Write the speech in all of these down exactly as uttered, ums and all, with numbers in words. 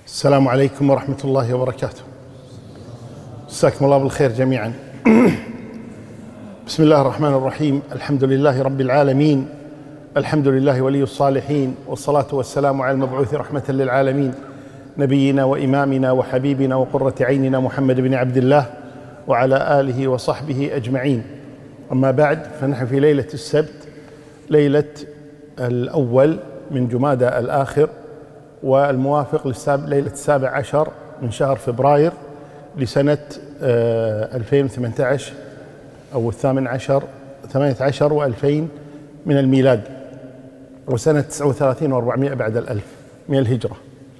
السلام عليكم ورحمة الله وبركاته. مساكم الله بالخير جميعا. بسم الله الرحمن الرحيم. الحمد لله رب العالمين، الحمد لله ولي الصالحين، والصلاة والسلام على المبعوث رحمة للعالمين نبينا وإمامنا وحبيبنا وقرة عيننا محمد بن عبد الله وعلى آله وصحبه أجمعين. أما بعد، فنحن في ليلة السبت، ليلة الأول من جمادى الآخر، والموافق ليلة السابع عشر من شهر فبراير لسنة ألفين وثمانية عشر أو الثامن عشر ثمانية عشر وألفين من الميلاد، وسنة تسعة وثلاثين وأربعمائة بعد الألف من الهجرة.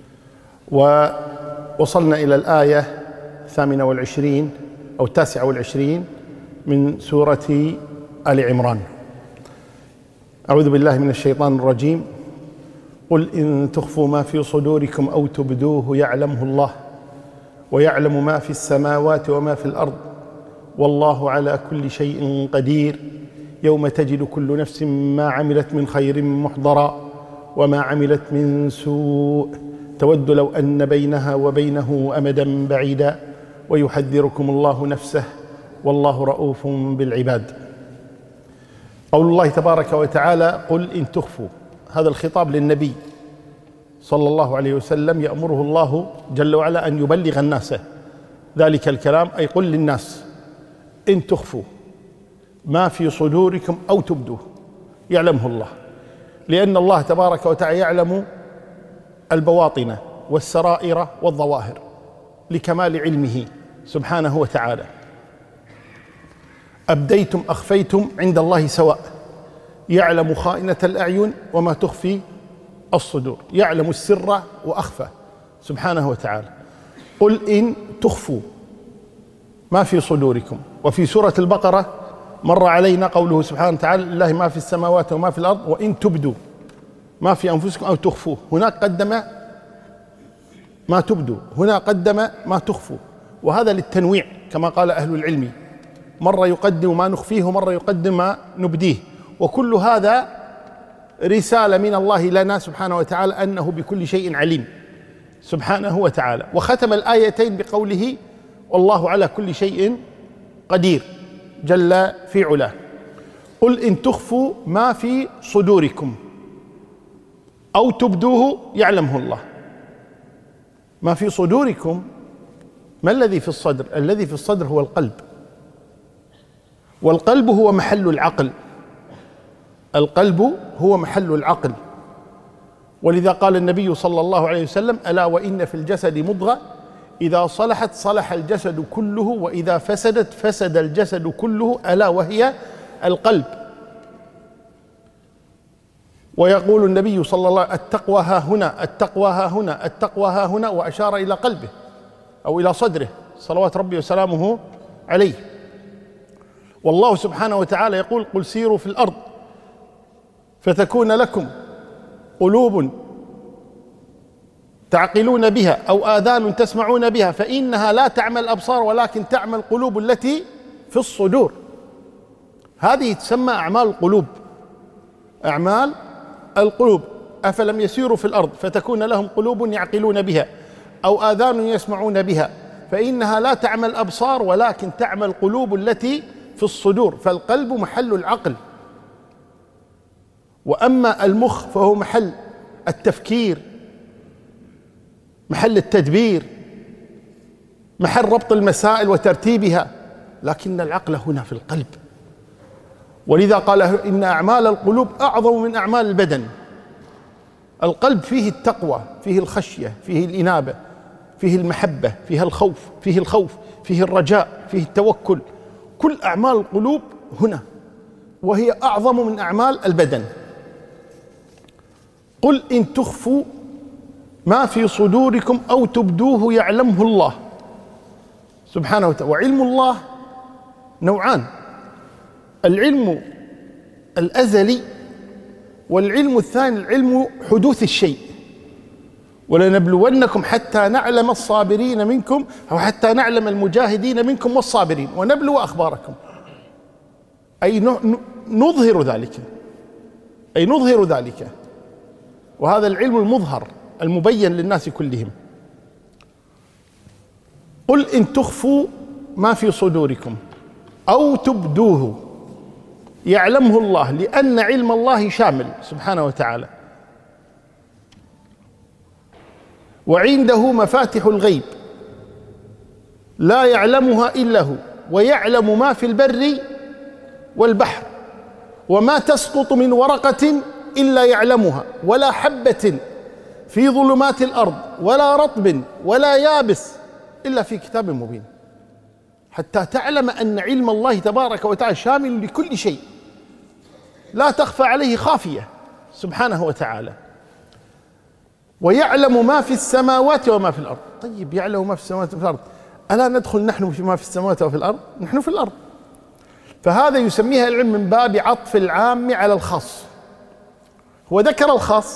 ووصلنا إلى الآية الثامنة والعشرين أو التاسعة والعشرين من سورة آل عمران. أعوذ بالله من الشيطان الرجيم. قل إن تخفوا ما في صدوركم أو تبدوه يعلمه الله ويعلم ما في السماوات وما في الأرض والله على كل شيء قدير. يوم تجد كل نفس ما عملت من خير محضرا وما عملت من سوء تود لو أن بينها وبينه أمدا بعيدا ويحذركم الله نفسه والله رؤوف بالعباد. قول الله تبارك وتعالى: قل إن تخفوا، هذا الخطاب للنبي صلى الله عليه وسلم، يأمره الله جل وعلا أن يبلغ الناس ذلك الكلام، أي قل للناس إن تخفوا ما في صدوركم أو تبدوه يعلمه الله، لأن الله تبارك وتعالى يعلم البواطن والسرائر والظواهر لكمال علمه سبحانه وتعالى. أبديتم أخفيتم عند الله سواء، يعلم خائنة الأعين وما تخفي الصدور، يعلم السر وأخفى سبحانه وتعالى. قل إن تخفوا ما في صدوركم. وفي سورة البقرة مر علينا قوله سبحانه وتعالى: لله ما في السماوات وما في الأرض وإن تبدوا ما في أنفسكم أو تخفوه. هناك قدم ما تبدوا، هنا قدم ما تخفوا، وهذا للتنويع كما قال أهل العلم، مرة يقدم ما نخفيه ومرة يقدم ما نبديه، وكل هذا رسالة من الله لنا سبحانه وتعالى أنه بكل شيء عليم سبحانه وتعالى. وختم الآيتين بقوله: والله على كل شيء قدير جل في علاه. قل إن تخفوا ما في صدوركم أو تبدوه يعلمه الله. ما في صدوركم، ما الذي في الصدر؟ الذي في الصدر هو القلب، والقلب هو محل العقل، القلب هو محل العقل. ولذا قال النبي صلى الله عليه وسلم: ألا وإن في الجسد مضغة إذا صلحت صلح الجسد كله وإذا فسدت فسد الجسد كله ألا وهي القلب. ويقول النبي صلى الله عليه وسلم: التقوى ها هنا، التقوى ها هنا، التقوى ها هنا، وأشار إلى قلبه أو إلى صدره صلوات ربي وسلامه عليه. والله سبحانه وتعالى يقول: قل سيروا في الأرض فتكون لكم قلوب تعقلون بها أو آذان تسمعون بها فإنها لا تعمى الأبصار ولكن تعمى القلوب التي في الصدور. هذه تسمى أعمال القلوب، أعمال القلوب. أفلم يسيروا في الأرض فتكون لهم قلوب يعقلون بها أو آذان يسمعون بها فإنها لا تعمى الأبصار ولكن تعمى القلوب التي في الصدور. فالقلب محل العقل، وأما المخ فهو محل التفكير، محل التدبير، محل ربط المسائل وترتيبها، لكن العقل هنا في القلب. ولذا قال: إن أعمال القلوب أعظم من أعمال البدن. القلب فيه التقوى، فيه الخشية، فيه الإنابة، فيه المحبة، فيه الخوف، فيه الخوف، فيه الرجاء، فيه التوكل. كل أعمال القلوب هنا، وهي أعظم من أعمال البدن. قل إن تخفوا ما في صدوركم أو تبدوه يعلمه الله سبحانه وتعالى. وعلم الله نوعان: العلم الأزلي، والعلم الثاني العلم حدوث الشيء. ولنبلونكم حتى نعلم الصابرين منكم أو حتى نعلم المجاهدين منكم والصابرين ونبلو أخباركم، أي نظهر ذلك، أي نظهر ذلك. وهذا العلم المظهر المبين للناس كلهم. قل إن تخفوا ما في صدوركم أو تبدوه يعلمه الله، لأن علم الله شامل سبحانه وتعالى. وعنده مفاتح الغيب لا يعلمها إلا هو، ويعلم ما في البر والبحر، وما تسقط من ورقة إلا يعلمها، ولا حبة في ظلمات الأرض ولا رطب ولا يابس إلا في كتاب مبين. حتى تعلم أن علم الله تبارك وتعالى شامل لكل شيء، لا تخفى عليه خافية سبحانه وتعالى. ويعلم ما في السماوات وما في الأرض. طيب يعلم ما في السماوات وما في الأرض، ألا ندخل نحن فيما في السماوات وفي الأرض؟ نحن في الأرض. فهذا يسميها العلم من باب عطف العام على الخاص. هو ذكر الخاص: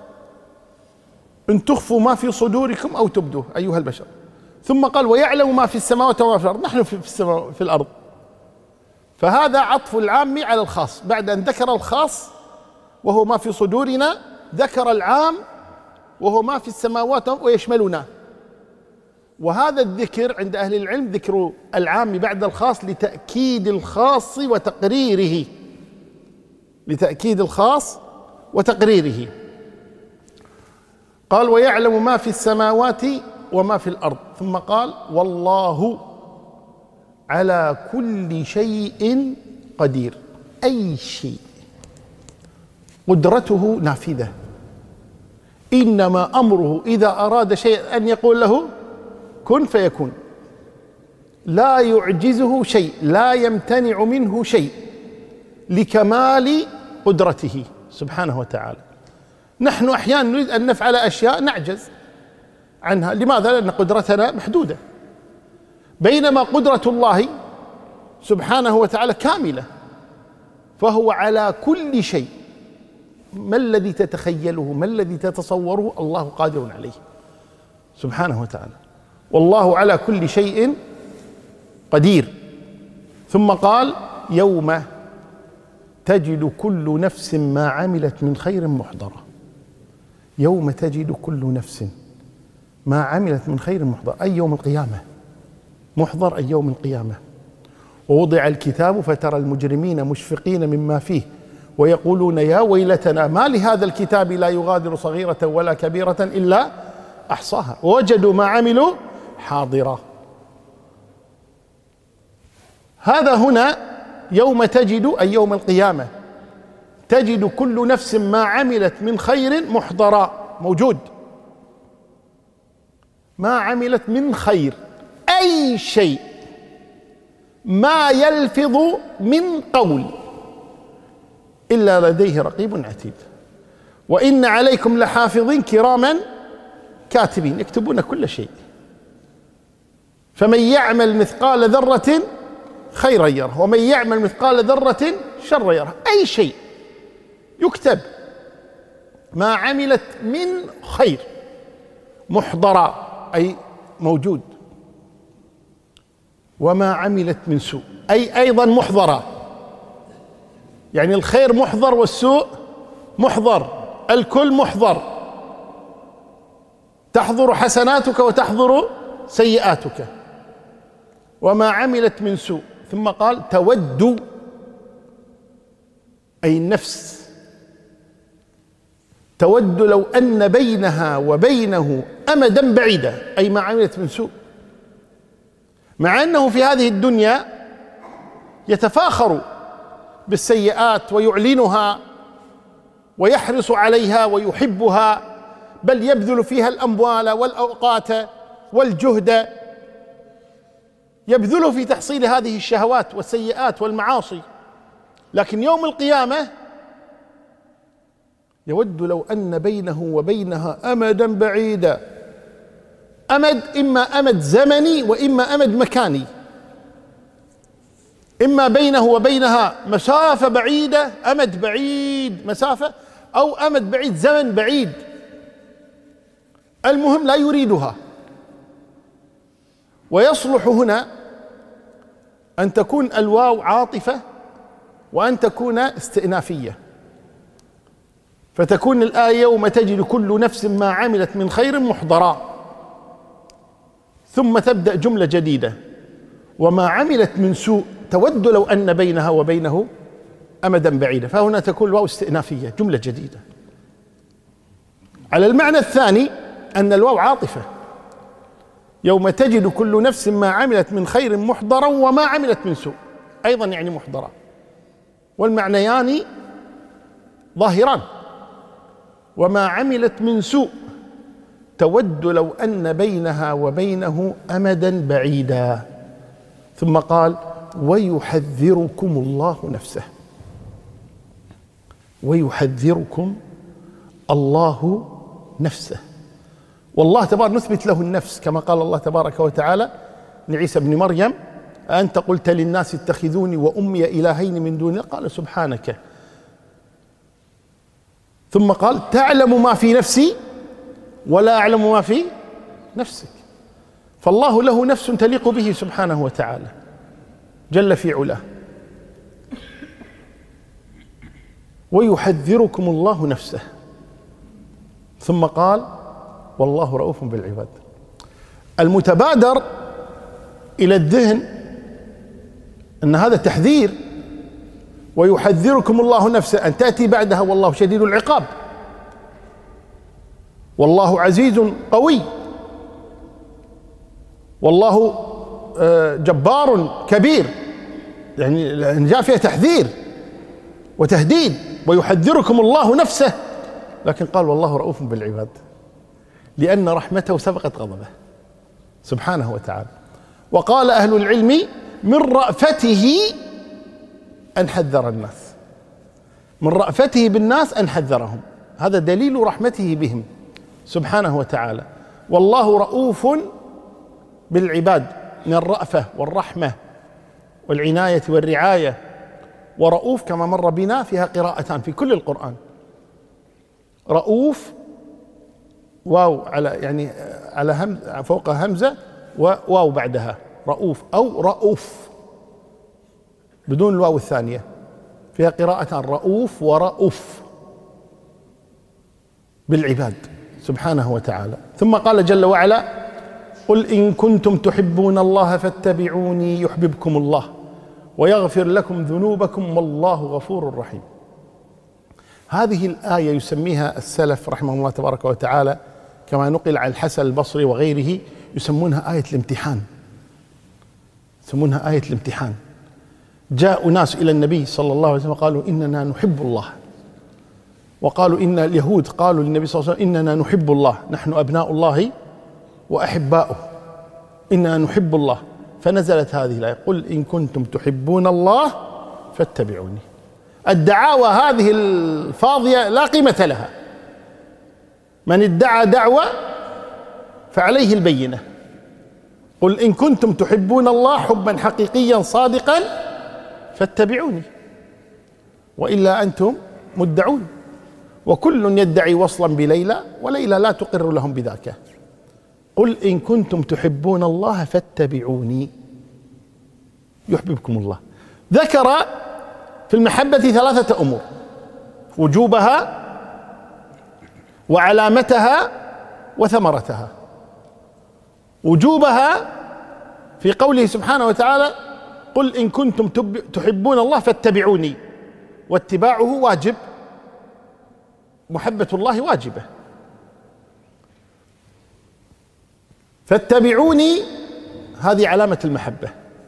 إن تخفوا ما في صدوركم أو تبدوه أيها البشر، ثم قال: ويعلم ما في السماوات وما في الأرض. نحن في السماء في الأرض. فهذا عطف العام على الخاص، بعد أن ذكر الخاص وهو ما في صدورنا ذكر العام وهو ما في السماوات ويشملنا. وهذا الذكر عند أهل العلم ذكر العام بعد الخاص لتأكيد الخاص وتقريره، لتأكيد الخاص وتقريره. قال: ويعلم ما في السماوات وما في الأرض، ثم قال: والله على كل شيء قدير. أي شيء قدرته نافذة، إنما أمره إذا أراد شيئا أن يقول له كن فيكون، لا يعجزه شيء، لا يمتنع منه شيء، لكمال قدرته سبحانه وتعالى. نحن أحيانا نريد أن نفعل أشياء نعجز عنها. لماذا؟ لأن قدرتنا محدودة، بينما قدرة الله سبحانه وتعالى كاملة، فهو على كل شيء. ما الذي تتخيله، ما الذي تتصوره، الله قادر عليه سبحانه وتعالى. والله على كل شيء قدير. ثم قال: يوم تجد كل نفس ما عملت من خير محضرة. يوم تجد كل نفس ما عملت من خير محضر، أي يوم القيامة، محضر أي يوم القيامة. ووضع الكتاب فترى المجرمين مشفقين مما فيه ويقولون يا ويلتنا ما لهذا الكتاب لا يغادر صغيرة ولا كبيرة إلا أحصاها ووجدوا ما عملوا حاضرا. هذا هنا يوم تجد أي يوم القيامة، تجد كل نفس ما عملت من خير محضرا، موجود. ما عملت من خير، أي شيء، ما يلفظ من قول إلا لديه رقيب عتيد. وإن عليكم لحافظين كراما كاتبين يكتبون كل شيء. فمن يعمل مثقال ذرة خيرا يره، ومن يعمل مثقال ذرة شرا يره. أي شيء يكتب، ما عملت من خير محضرا أي موجود، وما عملت من سوء أي أيضا محضرا. يعني الخير محضر والسوء محضر، الكل محضر. تحضر حسناتك وتحضر سيئاتك. وما عملت من سوء. ثم قال: تود أي النفس، تود لو أن بينها وبينه أمدا بعيدا، أي ما عملت من سوء. مع أنه في هذه الدنيا يتفاخر بالسيئات ويعلنها ويحرص عليها ويحبها، بل يبذل فيها الأموال والأوقات والجهد، يبذله في تحصيل هذه الشهوات والسيئات والمعاصي. لكن يوم القيامة يود لو أن بينه وبينها أمدا بعيدا. أمد إما أمد زمني وإما أمد مكاني، إما بينه وبينها مسافة بعيدة، أمد بعيد مسافة، أو أمد بعيد زمن بعيد. المهم لا يريدها. ويصلح هنا أن تكون الواو عاطفة وأن تكون استئنافية، فتكون الآية: يوم تجد كل نفس ما عملت من خير محضرا. ثم تبدأ جملة جديدة: وما عملت من سوء تود لو أن بينها وبينه أمدا بعيدا. فهنا تكون الواو استئنافية، جملة جديدة. على المعنى الثاني أن الواو عاطفة: يوم تجد كل نفس ما عملت من خير محضرا وما عملت من سوء، أيضا يعني محضرا، والمعنيان ظاهران. وما عملت من سوء تود لو أن بينها وبينه أمدا بعيدا. ثم قال: ويحذركم الله نفسه. ويحذركم الله نفسه. والله تبارك نثبت له النفس، كما قال الله تبارك وتعالى لعيسى بن مريم: أنت قلت للناس اتخذوني وأمي إلهين من دون الله، قال سبحانك. ثم قال: تعلم ما في نفسي ولا أعلم ما في نفسك. فالله له نفس تليق به سبحانه وتعالى جل في علاه. ويحذركم الله نفسه. ثم قال: والله رؤوف بالعباد. المتبادر إلى الذهن أن هذا تحذير، ويحذركم الله نفسه، أن تأتي بعدها والله شديد العقاب، والله عزيز قوي، والله جبار كبير، يعني جاء فيها تحذير وتهديد. ويحذركم الله نفسه، لكن قال: والله رؤوف بالعباد، لأن رحمته سبقت غضبه سبحانه وتعالى. وقال أهل العلم: من رأفته أن حذر الناس، من رأفته بالناس أن حذرهم، هذا دليل رحمته بهم سبحانه وتعالى. والله رؤوف بالعباد، من الرأفة والرحمة والعناية والرعاية. ورؤوف كما مر بنا فيها قراءتان في كل القرآن: رؤوف واو على يعني على هم فوق همزة وواو بعدها، رؤوف أو رؤوف بدون الواو الثانية، فيها قراءتان: رؤوف ورؤوف بالعباد سبحانه وتعالى. ثم قال جل وعلا: قل إن كنتم تحبون الله فاتبعوني يحببكم الله ويغفر لكم ذنوبكم والله غفور رحيم. هذه الآية يسميها السلف رحمه الله تبارك وتعالى، كما نقل عن الحسن البصري وغيره، يسمونها آية الامتحان، يسمونها آية الامتحان. جاء ناس إلى النبي صلى الله عليه وسلم قالوا: إننا نحب الله. وقالوا إن اليهود قالوا للنبي صلى الله عليه وسلم: إننا نحب الله، نحن أبناء الله وأحباؤه، إننا نحب الله. فنزلت هذه الآية: قل إن كنتم تحبون الله فاتبعوني. الدعاوى هذه الفاضية لا قيمة لها، من ادعى دعوة فعليه البينة. قل إن كنتم تحبون الله حبا حقيقيا صادقا فاتبعوني، وإلا أنتم مدعون. وكل يدعي وصلا بليلى وليلى لا تقر لهم بذاك. قل إن كنتم تحبون الله فاتبعوني يحببكم الله. ذكر في المحبة ثلاثة أمور: وجوبها وعلامتها وثمرتها. وجوبها في قوله سبحانه وتعالى: قل إن كنتم تحبون الله فاتبعوني، واتباعه واجب، محبة الله واجبة. فاتبعوني هذه علامة المحبة،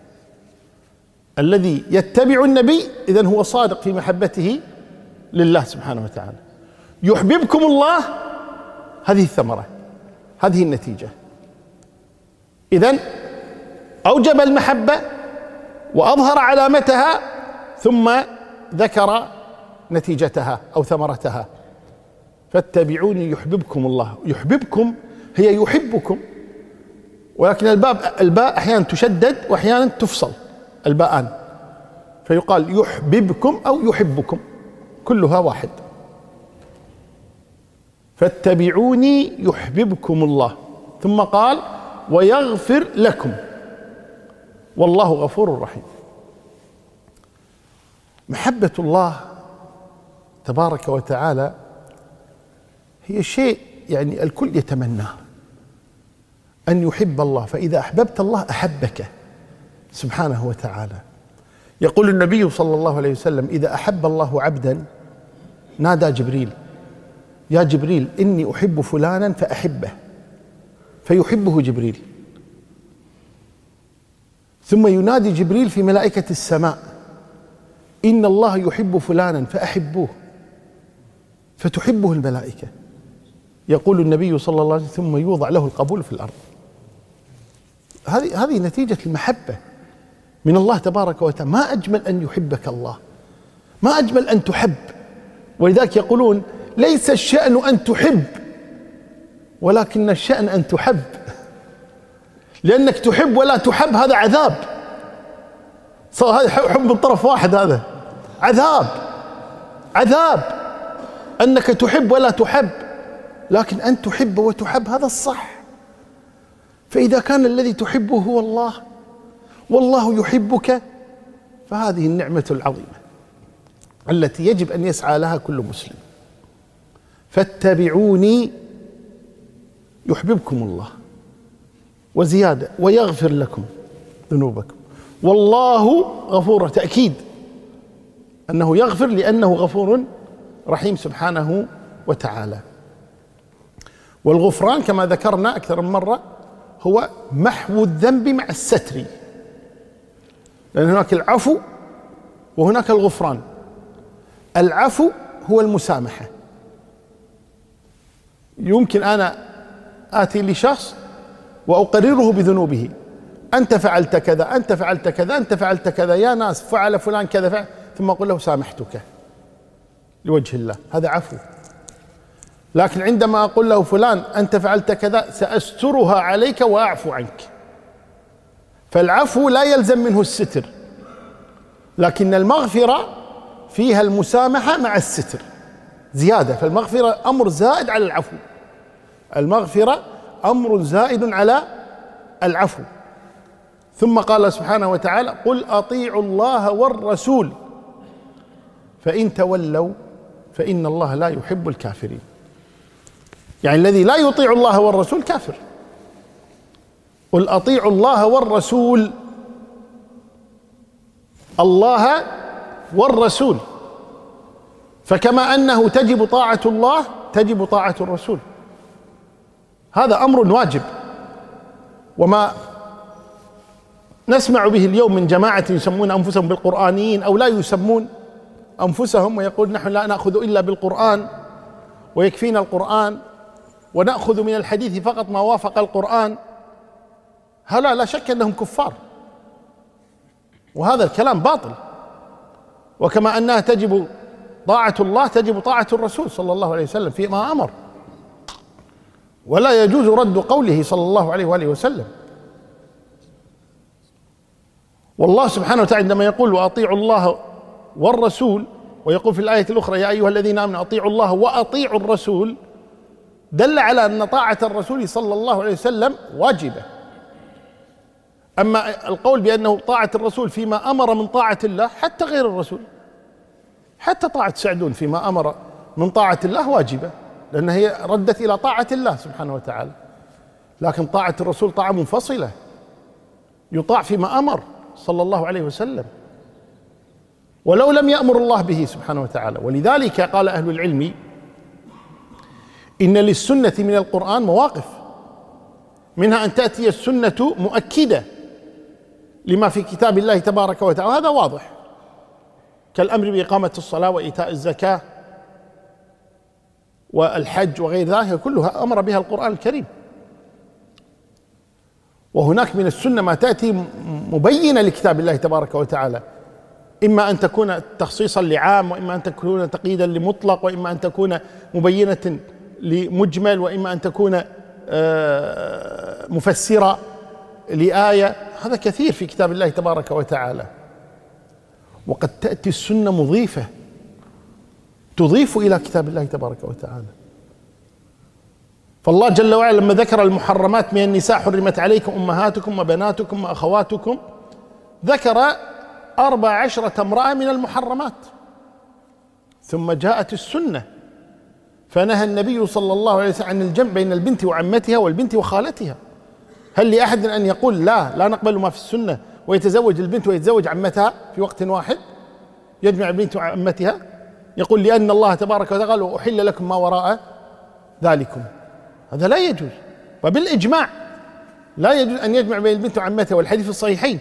الذي يتبع النبي إذن هو صادق في محبته لله سبحانه وتعالى. يحببكم الله هذه الثمرة، هذه النتيجة. إذن أوجب المحبة وأظهر علامتها، ثم ذكر نتيجتها أو ثمرتها: فاتبعوني يحببكم الله. يحببكم هي يحبكم، ولكن الباء الباء أحيانا تشدد وأحيانا تفصل الباءان، فيقال يحببكم أو يحبكم، كلها واحد. فاتبعوني يحببكم الله. ثم قال: ويغفر لكم والله غفور رحيم. محبة الله تبارك وتعالى هي شيء يعني الكل يتمناه، أن يحب الله، فإذا أحببت الله أحبك سبحانه وتعالى. يقول النبي صلى الله عليه وسلم: إذا أحب الله عبدا نادى جبريل: يا جبريل إني أحب فلانا فأحبه، فيحبه جبريل. ثم ينادي جبريل في ملائكة السماء: إن الله يحب فلانا فأحبوه، فتحبه الملائكة. يقول النبي صلى الله عليه وسلم: ثم يوضع له القبول في الأرض. هذه هذه نتيجة المحبة من الله تبارك وتعالى. ما أجمل أن يحبك الله، ما أجمل أن تحب. ولذلك يقولون: ليس الشأن أن تحب، ولكن الشأن أن تحب. لأنك تحب ولا تحب هذا عذاب، صار هذا حب من طرف واحد، هذا عذاب عذاب. أنك تحب ولا تحب، لكن أن تحب وتحب هذا الصح. فإذا كان الذي تحبه هو الله والله يحبك، فهذه النعمة العظيمة التي يجب أن يسعى لها كل مسلم. فاتبعوني يحببكم الله وزيادة ويغفر لكم ذنوبكم والله غفور. تأكيد أنه يغفر لأنه غفور رحيم سبحانه وتعالى. والغفران كما ذكرنا أكثر من مرة هو محو الذنب مع الستر، لأن هناك العفو وهناك الغفران. العفو هو المسامحة. يمكن أنا آتي لشخص وأقرره بذنوبه: أنت فعلت كذا، أنت فعلت كذا، أنت فعلت كذا، يا ناس فعل فلان كذا فعل، ثم أقول له: سامحتك لوجه الله، هذا عفو. لكن عندما أقول له: فلان أنت فعلت كذا، سأسترها عليك وأعفو عنك. فالعفو لا يلزم منه الستر، لكن المغفرة فيها المسامحة مع الستر زيادة. فالمغفرة أمر زائد على العفو، المغفرة أمر زائد على العفو. ثم قال سبحانه وتعالى: قل أطيعوا الله والرسول فإن تولوا فإن الله لا يحب الكافرين. يعني الذي لا يطيع الله والرسول كافر. قل أطيعوا الله والرسول، الله والرسول. فكما أنه تجب طاعة الله تجب طاعة الرسول، هذا أمر واجب. وما نسمع به اليوم من جماعة يسمون أنفسهم بالقرآنيين أو لا يسمون أنفسهم ويقول: نحن لا نأخذ إلا بالقرآن ويكفينا القرآن ونأخذ من الحديث فقط ما وافق القرآن. هؤلاء لا شك أنهم كفار، وهذا الكلام باطل. وكما أنها تجب طاعة الله تجب طاعة الرسول صلى الله عليه وسلم فيما أمر، ولا يجوز رد قوله صلى الله عليه وآله وسلم. والله سبحانه وتعالى عندما يقول: وأطيعوا الله والرسول، ويقول في الآية الأخرى: يا أيها الذين آمنوا أطيعوا الله وأطيعوا الرسول، دل على أن طاعة الرسول صلى الله عليه وسلم واجبة. أما القول بأنه طاعة الرسول فيما أمر من طاعة الله، حتى غير الرسول، حتى طاعة سعدون فيما أمر من طاعة الله واجبة، لأن هي ردت إلى طاعة الله سبحانه وتعالى. لكن طاعة الرسول طاعة منفصلة، يطاع فيما أمر صلى الله عليه وسلم ولو لم يأمر الله به سبحانه وتعالى. ولذلك قال أهل العلم: إن للسنة من القرآن مواقف، منها أن تأتي السنة مؤكدة لما في كتاب الله تبارك وتعالى، وهذا واضح، كالأمر بإقامة الصلاة وإيتاء الزكاة والحج وغير ذلك، كلها أمر بها القرآن الكريم. وهناك من السنة ما تأتي مبينة لكتاب الله تبارك وتعالى، إما أن تكون تخصيصا لعام، وإما أن تكون تقييدا لمطلق، وإما أن تكون مبينة لمجمل، وإما أن تكون مفسرة لآية. هذا كثير في كتاب الله تبارك وتعالى. وقد تأتي السنة مضيفة تضيف إلى كتاب الله تبارك وتعالى. فالله جل وعلا لما ذكر المحرمات من النساء: حرمت عليكم أمهاتكم وبناتكم وأخواتكم، ذكر أربع عشرة امرأة من المحرمات. ثم جاءت السنة فنهى النبي صلى الله عليه وسلم عن الجمع بين البنت وعمتها والبنت وخالتها، هل لأحد أن يقول لا لا نقبل ما في السنة ويتزوج البنت ويتزوج عمتها في وقت واحد، يجمع البنت وعمتها؟ يقول لأن الله تبارك وتعالى وأحل لكم ما وراء ذلكم. هذا لا يجوز، وبالإجماع لا يجوز أن يجمع بين البنت وعمتها، والحديث في الصحيحين.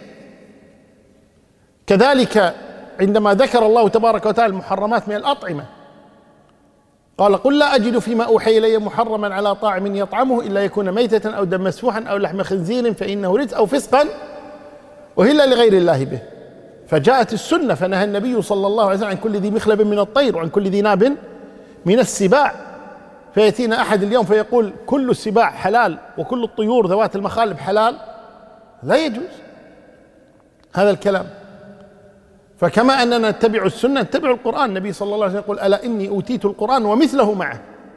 كذلك عندما ذكر الله تبارك وتعالى المحرمات من الأطعمة قال قل لا أجد فيما أوحي إلي محرما على طاعم يطعمه إلا يكون ميتة أو دم مسفوحا أو لحم خنزير فإنه رجس أو فسقا أهل لغير الله به. فجاءت السنة فنهى النبي صلى الله عليه وسلم عن كل ذي مخلب من الطير وعن كل ذي ناب من السباع. فيأتينا أحد اليوم فيقول كل السباع حلال وكل الطيور ذوات المخالب حلال، لا يجوز هذا الكلام. فكما أننا نتبع السنة نتبع القرآن. النبي صلى الله عليه وسلم يقول ألا إني أوتيت القرآن ومثله معه،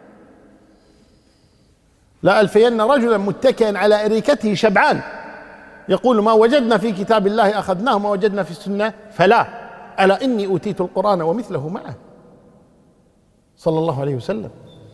لا ألفين رجلا متكئا على أريكته شبعان يقول ما وجدنا في كتاب الله أخذناه ما وجدنا في السنة فلا، ألا إني أوتيت القرآن ومثله معه صلى الله عليه وسلم.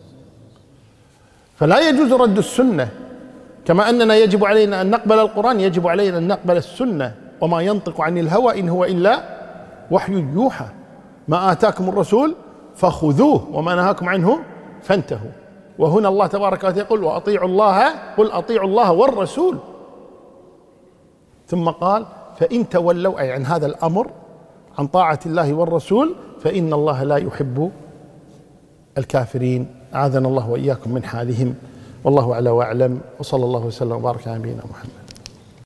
فلا يجوز رد السنة، كما أننا يجب علينا أن نقبل القرآن يجب علينا أن نقبل السنة. وما ينطق عن الهوى إن هو إلا وحي يوحى. ما آتاكم الرسول فخذوه وما نهاكم عنه فانتهوا. وهنا الله تبارك وتعالى يقول وأطيعوا الله قل أطيعوا الله والرسول، ثم قال فإن تولوا أي عن هذا الأمر عن طاعة الله والرسول فإن الله لا يحب الكافرين. أعاذنا الله وإياكم من حالهم، والله أعلى وأعلم، وصلى الله وسلم وبارك على نبينا محمد.